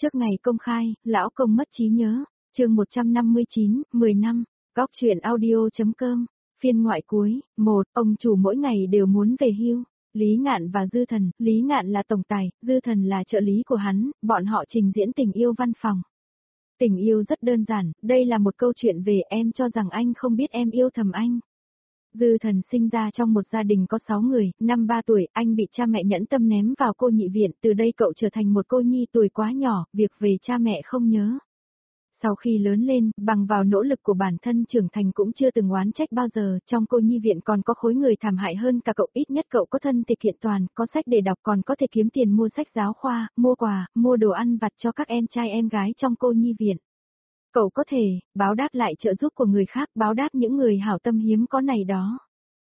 Trước ngày công khai, lão công mất trí nhớ. Chương 159, 10 năm. Góc truyện audio.com. Phiên ngoại cuối. 1. Ông chủ mỗi ngày đều muốn về hưu. Lý Ngạn và Dư Thần. Lý Ngạn là tổng tài, Dư Thần là trợ lý của hắn, bọn họ trình diễn tình yêu văn phòng. Tình yêu rất đơn giản, đây là một câu chuyện về em cho rằng anh không biết em yêu thầm anh. Dư Thần sinh ra trong một gia đình có 6 người, năm 3 tuổi, anh bị cha mẹ nhẫn tâm ném vào cô nhị viện, từ đây cậu trở thành một cô nhi tuổi quá nhỏ, việc về cha mẹ không nhớ. Sau khi lớn lên, bằng vào nỗ lực của bản thân trưởng thành cũng chưa từng oán trách bao giờ, trong cô nhi viện còn có khối người thảm hại hơn cả cậu, ít nhất cậu có thân tịch kiện toàn, có sách để đọc, còn có thể kiếm tiền mua sách giáo khoa, mua quà, mua đồ ăn vặt cho các em trai em gái trong cô nhi viện. Cậu có thể báo đáp lại trợ giúp của người khác, báo đáp những người hảo tâm hiếm có này đó.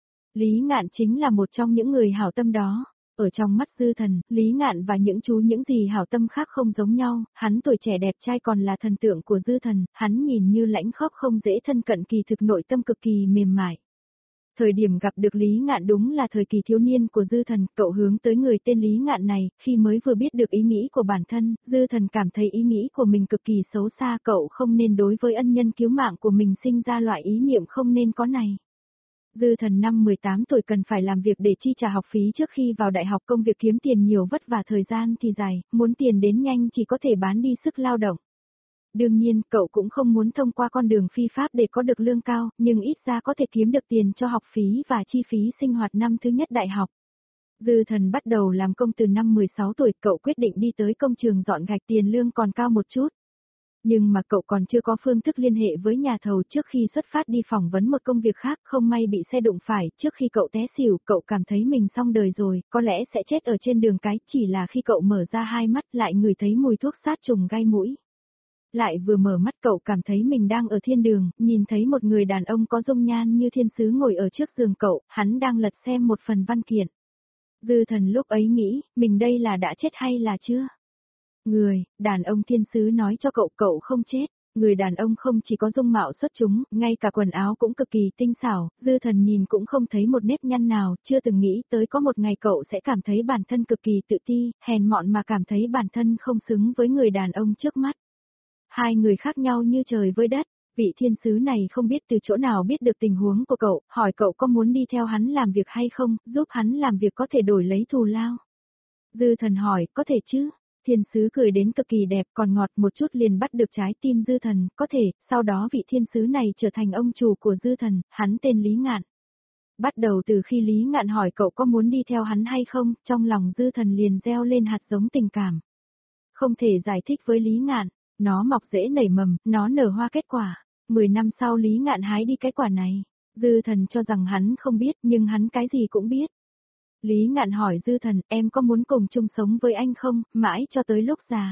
Lý Ngạn chính là một trong những người hảo tâm đó. Ở trong mắt Dư Thần, Lý Ngạn và những chú những gì hảo tâm khác không giống nhau, hắn tuổi trẻ đẹp trai còn là thần tượng của Dư Thần, hắn nhìn như lãnh khốc không dễ thân cận, kỳ thực nội tâm cực kỳ mềm mại. Thời điểm gặp được Lý Ngạn đúng là thời kỳ thiếu niên của Dư Thần, cậu hướng tới người tên Lý Ngạn này, khi mới vừa biết được ý nghĩ của bản thân, Dư Thần cảm thấy ý nghĩ của mình cực kỳ xấu xa, cậu không nên đối với ân nhân cứu mạng của mình sinh ra loại ý niệm không nên có này. Dư Thần năm 18 tuổi cần phải làm việc để chi trả học phí trước khi vào đại học, công việc kiếm tiền nhiều vất vả, thời gian thì dài, muốn tiền đến nhanh chỉ có thể bán đi sức lao động. Đương nhiên, cậu cũng không muốn thông qua con đường phi pháp để có được lương cao, nhưng ít ra có thể kiếm được tiền cho học phí và chi phí sinh hoạt năm thứ nhất đại học. Dư Thần bắt đầu làm công từ năm 16 tuổi, cậu quyết định đi tới công trường dọn gạch, tiền lương còn cao một chút. Nhưng mà cậu còn chưa có phương thức liên hệ với nhà thầu, trước khi xuất phát đi phỏng vấn một công việc khác, không may bị xe đụng phải, trước khi cậu té xỉu, cậu cảm thấy mình xong đời rồi, có lẽ sẽ chết ở trên đường cái, chỉ là khi cậu mở ra hai mắt lại ngửi thấy mùi thuốc sát trùng gai mũi. Lại vừa mở mắt cậu cảm thấy mình đang ở thiên đường, nhìn thấy một người đàn ông có dung nhan như thiên sứ ngồi ở trước giường cậu, hắn đang lật xem một phần văn kiện. Dư Thần lúc ấy nghĩ, mình đây là đã chết hay là chưa? Đàn ông thiên sứ nói cho cậu, cậu không chết. Người đàn ông không chỉ có dung mạo xuất chúng, ngay cả quần áo cũng cực kỳ tinh xảo, Dư Thần nhìn cũng không thấy một nếp nhăn nào, chưa từng nghĩ tới có một ngày cậu sẽ cảm thấy bản thân cực kỳ tự ti, hèn mọn mà cảm thấy bản thân không xứng với người đàn ông trước mắt. Hai người khác nhau như trời với đất, vị thiên sứ này không biết từ chỗ nào biết được tình huống của cậu, hỏi cậu có muốn đi theo hắn làm việc hay không, giúp hắn làm việc có thể đổi lấy thù lao. Dư Thần hỏi, có thể chứ? Thiên sứ cười đến cực kỳ đẹp, còn ngọt một chút liền bắt được trái tim Dư Thần, có thể, sau đó vị thiên sứ này trở thành ông chủ của Dư Thần, hắn tên Lý Ngạn. Bắt đầu từ khi Lý Ngạn hỏi cậu có muốn đi theo hắn hay không, trong lòng Dư Thần liền gieo lên hạt giống tình cảm. Không thể giải thích với Lý Ngạn, nó mọc rễ nảy mầm, nó nở hoa kết quả. 10 năm sau Lý Ngạn hái đi cái quả này. Dư Thần cho rằng hắn không biết, nhưng hắn cái gì cũng biết. Lý Ngạn hỏi Dư Thần, em có muốn cùng chung sống với anh không, mãi cho tới lúc già.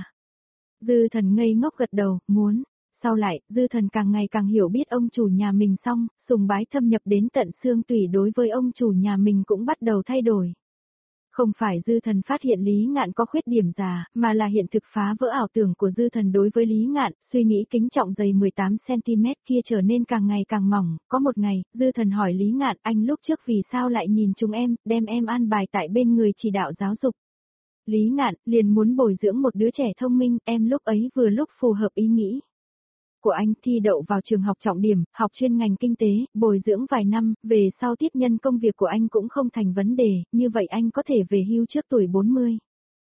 Dư Thần ngây ngốc gật đầu, muốn. Sau lại, Dư Thần càng ngày càng hiểu biết ông chủ nhà mình, xong, sùng bái thâm nhập đến tận xương tủy đối với ông chủ nhà mình cũng bắt đầu thay đổi. Không phải Dư Thần phát hiện Lý Ngạn có khuyết điểm già, mà là hiện thực phá vỡ ảo tưởng của Dư Thần đối với Lý Ngạn, suy nghĩ kính trọng dày 18cm kia trở nên càng ngày càng mỏng. Có một ngày, Dư Thần hỏi Lý Ngạn, anh lúc trước vì sao lại nhìn chúng em, đem em an bài tại bên người chỉ đạo giáo dục. Lý Ngạn, liền muốn bồi dưỡng một đứa trẻ thông minh, em lúc ấy vừa lúc phù hợp ý nghĩ của anh, thi đậu vào trường học trọng điểm, học chuyên ngành kinh tế, bồi dưỡng vài năm, về sau tiếp nhân công việc của anh cũng không thành vấn đề, như vậy anh có thể về hưu trước tuổi 40.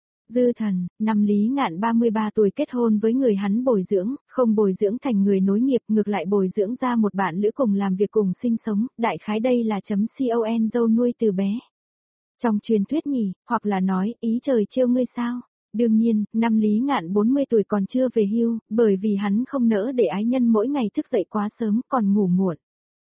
Dư Thần, năm Lý Ngạn 33 tuổi kết hôn với người hắn bồi dưỡng, không bồi dưỡng thành người nối nghiệp, ngược lại bồi dưỡng ra một bạn lữ cùng làm việc cùng sinh sống, đại khái đây là .con dâu nuôi từ bé. Trong truyền thuyết nhỉ, hoặc là nói, ý trời trêu ngươi sao? Đương nhiên, năm Lý Ngạn 40 tuổi còn chưa về hưu, bởi vì hắn không nỡ để ái nhân mỗi ngày thức dậy quá sớm còn ngủ muộn.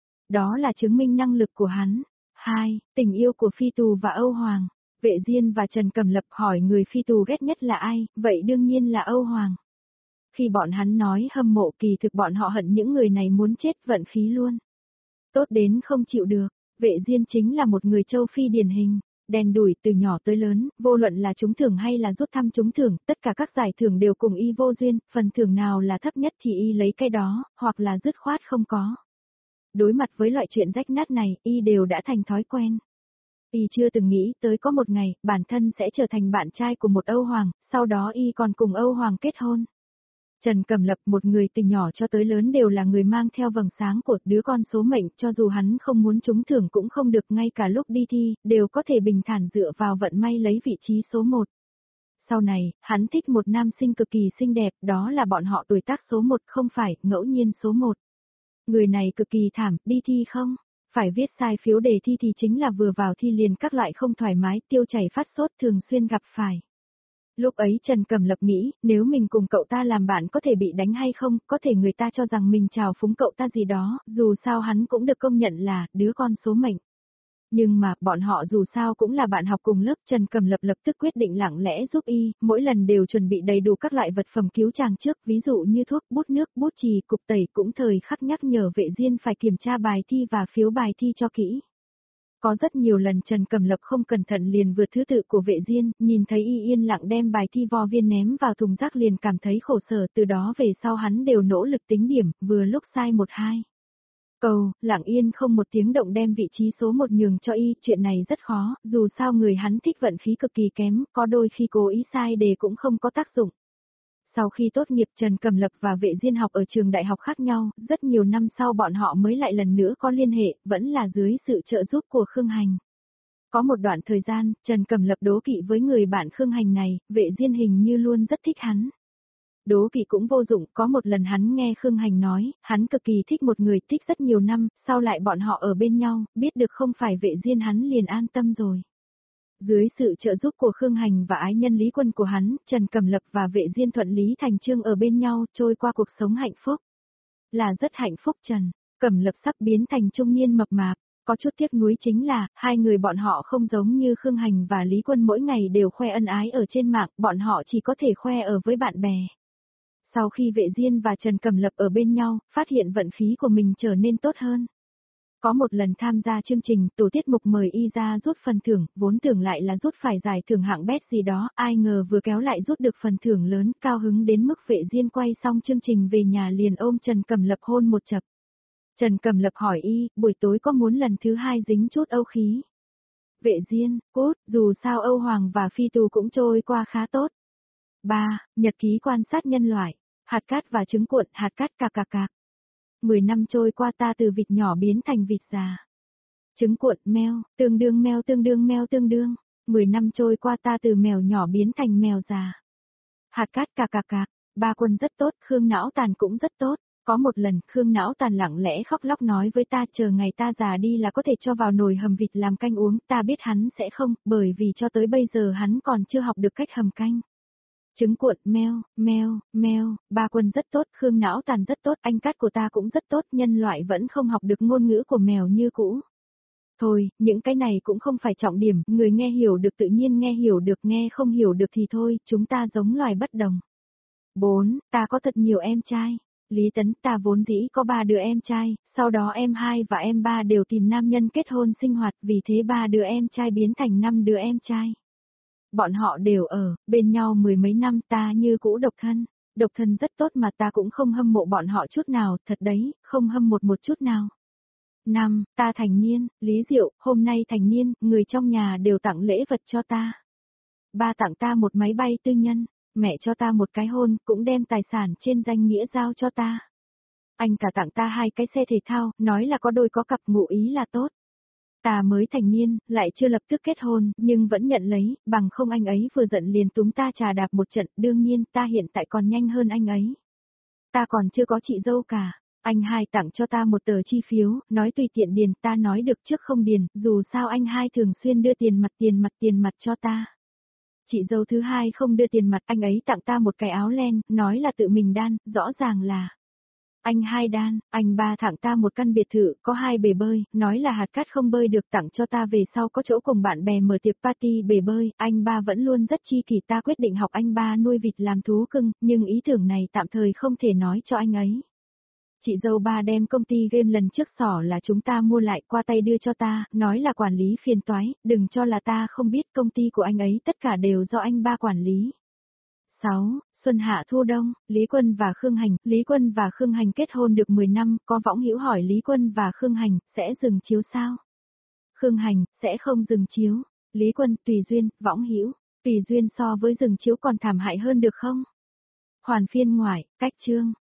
Đó là chứng minh năng lực của hắn. 2. Tình yêu của Phi Tù và Âu Hoàng. Vệ Diên và Trần Cẩm Lập hỏi người Phi Tù ghét nhất là ai, vậy đương nhiên là Âu Hoàng. Khi bọn hắn nói hâm mộ, kỳ thực bọn họ hận những người này muốn chết vận khí luôn. Tốt đến không chịu được, Vệ Diên chính là một người châu Phi điển hình. Đen đủi từ nhỏ tới lớn, vô luận là trúng thưởng hay là rút thăm trúng thưởng, tất cả các giải thưởng đều cùng y vô duyên, phần thưởng nào là thấp nhất thì y lấy cái đó, hoặc là dứt khoát không có. Đối mặt với loại chuyện rách nát này, y đều đã thành thói quen. Y chưa từng nghĩ tới có một ngày, bản thân sẽ trở thành bạn trai của một Âu Hoàng, sau đó Y còn cùng Âu Hoàng kết hôn. Trần Cẩm Lập, một người từ nhỏ cho tới lớn đều là người mang theo vầng sáng của đứa con số mệnh, cho dù hắn không muốn trúng thưởng cũng không được, ngay cả lúc đi thi, đều có thể bình thản dựa vào vận may lấy vị trí số 1. Sau này, hắn thích một nam sinh cực kỳ xinh đẹp, đó là bọn họ tuổi tác số 1, không phải ngẫu nhiên số 1. Người này cực kỳ thảm, đi thi không? Phải viết sai phiếu đề thi thì chính là vừa vào thi liền các loại không thoải mái, tiêu chảy phát sốt thường xuyên gặp phải. Lúc ấy Trần Cẩm Lập nghĩ, nếu mình cùng cậu ta làm bạn có thể bị đánh hay không, có thể người ta cho rằng mình trào phúng cậu ta gì đó, dù sao hắn cũng được công nhận là đứa con số mệnh. Nhưng mà, bọn họ dù sao cũng là bạn học cùng lớp, Trần Cẩm Lập lập tức quyết định lặng lẽ giúp Y, mỗi lần đều chuẩn bị đầy đủ các loại vật phẩm cứu chàng trước, ví dụ như thuốc, bút nước, bút chì, cục tẩy, cũng thời khắc nhắc nhở Vệ Diên phải kiểm tra bài thi và phiếu bài thi cho kỹ. Có rất nhiều lần Trần Cẩm Lập không cẩn thận liền vượt thứ tự của Vệ Diên, nhìn thấy Y yên lặng đem bài thi vo viên ném vào thùng rác liền cảm thấy khổ sở, từ đó về sau hắn đều nỗ lực tính điểm, vừa lúc sai 1-2. Cầu, lặng yên không một tiếng động đem vị trí số 1 nhường cho Y, chuyện này rất khó, dù sao người hắn thích vận khí cực kỳ kém, có đôi khi cố ý sai đề cũng không có tác dụng. Sau khi tốt nghiệp Trần Cẩm Lập và Vệ Diên học ở trường đại học khác nhau, rất nhiều năm sau bọn họ mới lại lần nữa có liên hệ, vẫn là dưới sự trợ giúp của Khương Hành. Có một đoạn thời gian, Trần Cẩm Lập đố kỵ với người bạn Khương Hành này, Vệ Diên hình như luôn rất thích hắn. Đố kỵ cũng vô dụng, có một lần hắn nghe Khương Hành nói, hắn cực kỳ thích một người thích rất nhiều năm, sau lại bọn họ ở bên nhau, biết được không phải Vệ Diên hắn liền an tâm rồi. Dưới sự trợ giúp của Khương Hành và ái nhân Lý Quân của hắn, Trần Cẩm Lập và Vệ Diên thuận lý thành chương ở bên nhau, trôi qua cuộc sống hạnh phúc. Là rất hạnh phúc. Trần Cẩm Lập sắp biến thành trung niên mập mạp, có chút tiếc nuối chính là, hai người bọn họ không giống như Khương Hành và Lý Quân mỗi ngày đều khoe ân ái ở trên mạng, bọn họ chỉ có thể khoe ở với bạn bè. Sau khi Vệ Diên và Trần Cẩm Lập ở bên nhau, phát hiện vận khí của mình trở nên tốt hơn. Có một lần tham gia chương trình, tổ tiết mục mời Y ra rút phần thưởng, vốn tưởng lại là rút phải giải thưởng hạng bét gì đó, ai ngờ vừa kéo lại rút được phần thưởng lớn, cao hứng đến mức Vệ Diên quay xong chương trình về nhà liền ôm Trần Cẩm Lập hôn một chập. Trần Cẩm Lập hỏi Y, buổi tối có muốn lần thứ 2 dính chút âu khí? Vệ Diên, cốt, dù sao Âu Hoàng và Phi Tù cũng trôi qua khá tốt. 3. Nhật ký quan sát nhân loại, hạt cát và trứng cuộn, hạt cát cạc cạc cạc. 10 năm trôi qua ta từ vịt nhỏ biến thành vịt già. Trứng cuộn, meo, tương đương meo tương đương meo tương đương. 10 năm trôi qua ta từ mèo nhỏ biến thành mèo già. Hạt cát cạc cạc cạc, Ba Quân rất tốt, Khương Não Tàn cũng rất tốt. Có một lần, Khương Não Tàn lặng lẽ khóc lóc nói với ta chờ ngày ta già đi là có thể cho vào nồi hầm vịt làm canh uống, ta biết hắn sẽ không, bởi vì cho tới bây giờ hắn còn chưa học được cách hầm canh. Trứng cuộn, meo, meo, meo, Ba Quân rất tốt, Khương Não Tàn rất tốt, anh Cát của ta cũng rất tốt, nhân loại vẫn không học được ngôn ngữ của mèo như cũ. Thôi, những cái này cũng không phải trọng điểm, người nghe hiểu được tự nhiên nghe hiểu được, nghe không hiểu được thì thôi, chúng ta giống loài bất đồng. 4. Ta có thật nhiều em trai. Lý Tấn, ta vốn dĩ có 3 đứa em trai, sau đó em 2 và em 3 đều tìm nam nhân kết hôn sinh hoạt, vì thế 3 đứa em trai biến thành 5 đứa em trai. Bọn họ đều ở bên nhau 10 mấy năm, ta như cũ độc thân. Độc thân rất tốt mà ta cũng không hâm mộ bọn họ chút nào, thật đấy, không hâm mộ một chút nào. 5. Ta thành niên, Lý Diệu, hôm nay thành niên, người trong nhà đều tặng lễ vật cho ta. Ba tặng ta một máy bay tư nhân, mẹ cho ta một cái hôn, cũng đem tài sản trên danh nghĩa giao cho ta. Anh cả tặng ta 2 cái xe thể thao, nói là có đôi có cặp, ngụ ý là tốt. Ta mới thành niên, lại chưa lập tức kết hôn, nhưng vẫn nhận lấy, bằng không anh ấy vừa giận liền túm ta trà đạp một trận, đương nhiên ta hiện tại còn nhanh hơn anh ấy. Ta còn chưa có chị dâu cả, anh hai tặng cho ta một tờ chi phiếu, nói tùy tiện điền, ta nói được trước không điền, dù sao anh hai thường xuyên đưa tiền mặt cho ta. Chị dâu thứ hai không đưa tiền mặt, anh ấy tặng ta một cái áo len, nói là tự mình đan, rõ ràng là anh hai đan, anh ba tặng ta một căn biệt thự, có 2 bể bơi, nói là hạt cát không bơi được, tặng cho ta về sau có chỗ cùng bạn bè mở tiệc party bể bơi, anh ba vẫn luôn rất chi kỷ, ta quyết định học anh ba nuôi vịt làm thú cưng, nhưng ý tưởng này tạm thời không thể nói cho anh ấy. Chị dâu ba đem công ty game lần trước xỏ là chúng ta mua lại qua tay đưa cho ta, nói là quản lý phiền toái, đừng cho là ta không biết công ty của anh ấy tất cả đều do anh ba quản lý. 6. Xuân hạ thu đông, Lý Quân và Khương Hành kết hôn được 10 năm, có võng hữu hỏi Lý Quân và Khương Hành, sẽ dừng chiếu sao? Khương Hành, sẽ không dừng chiếu. Lý Quân, tùy duyên, Võng Hữu, tùy duyên so với dừng chiếu còn thảm hại hơn được không? Hoàn phiên ngoại, cách chương.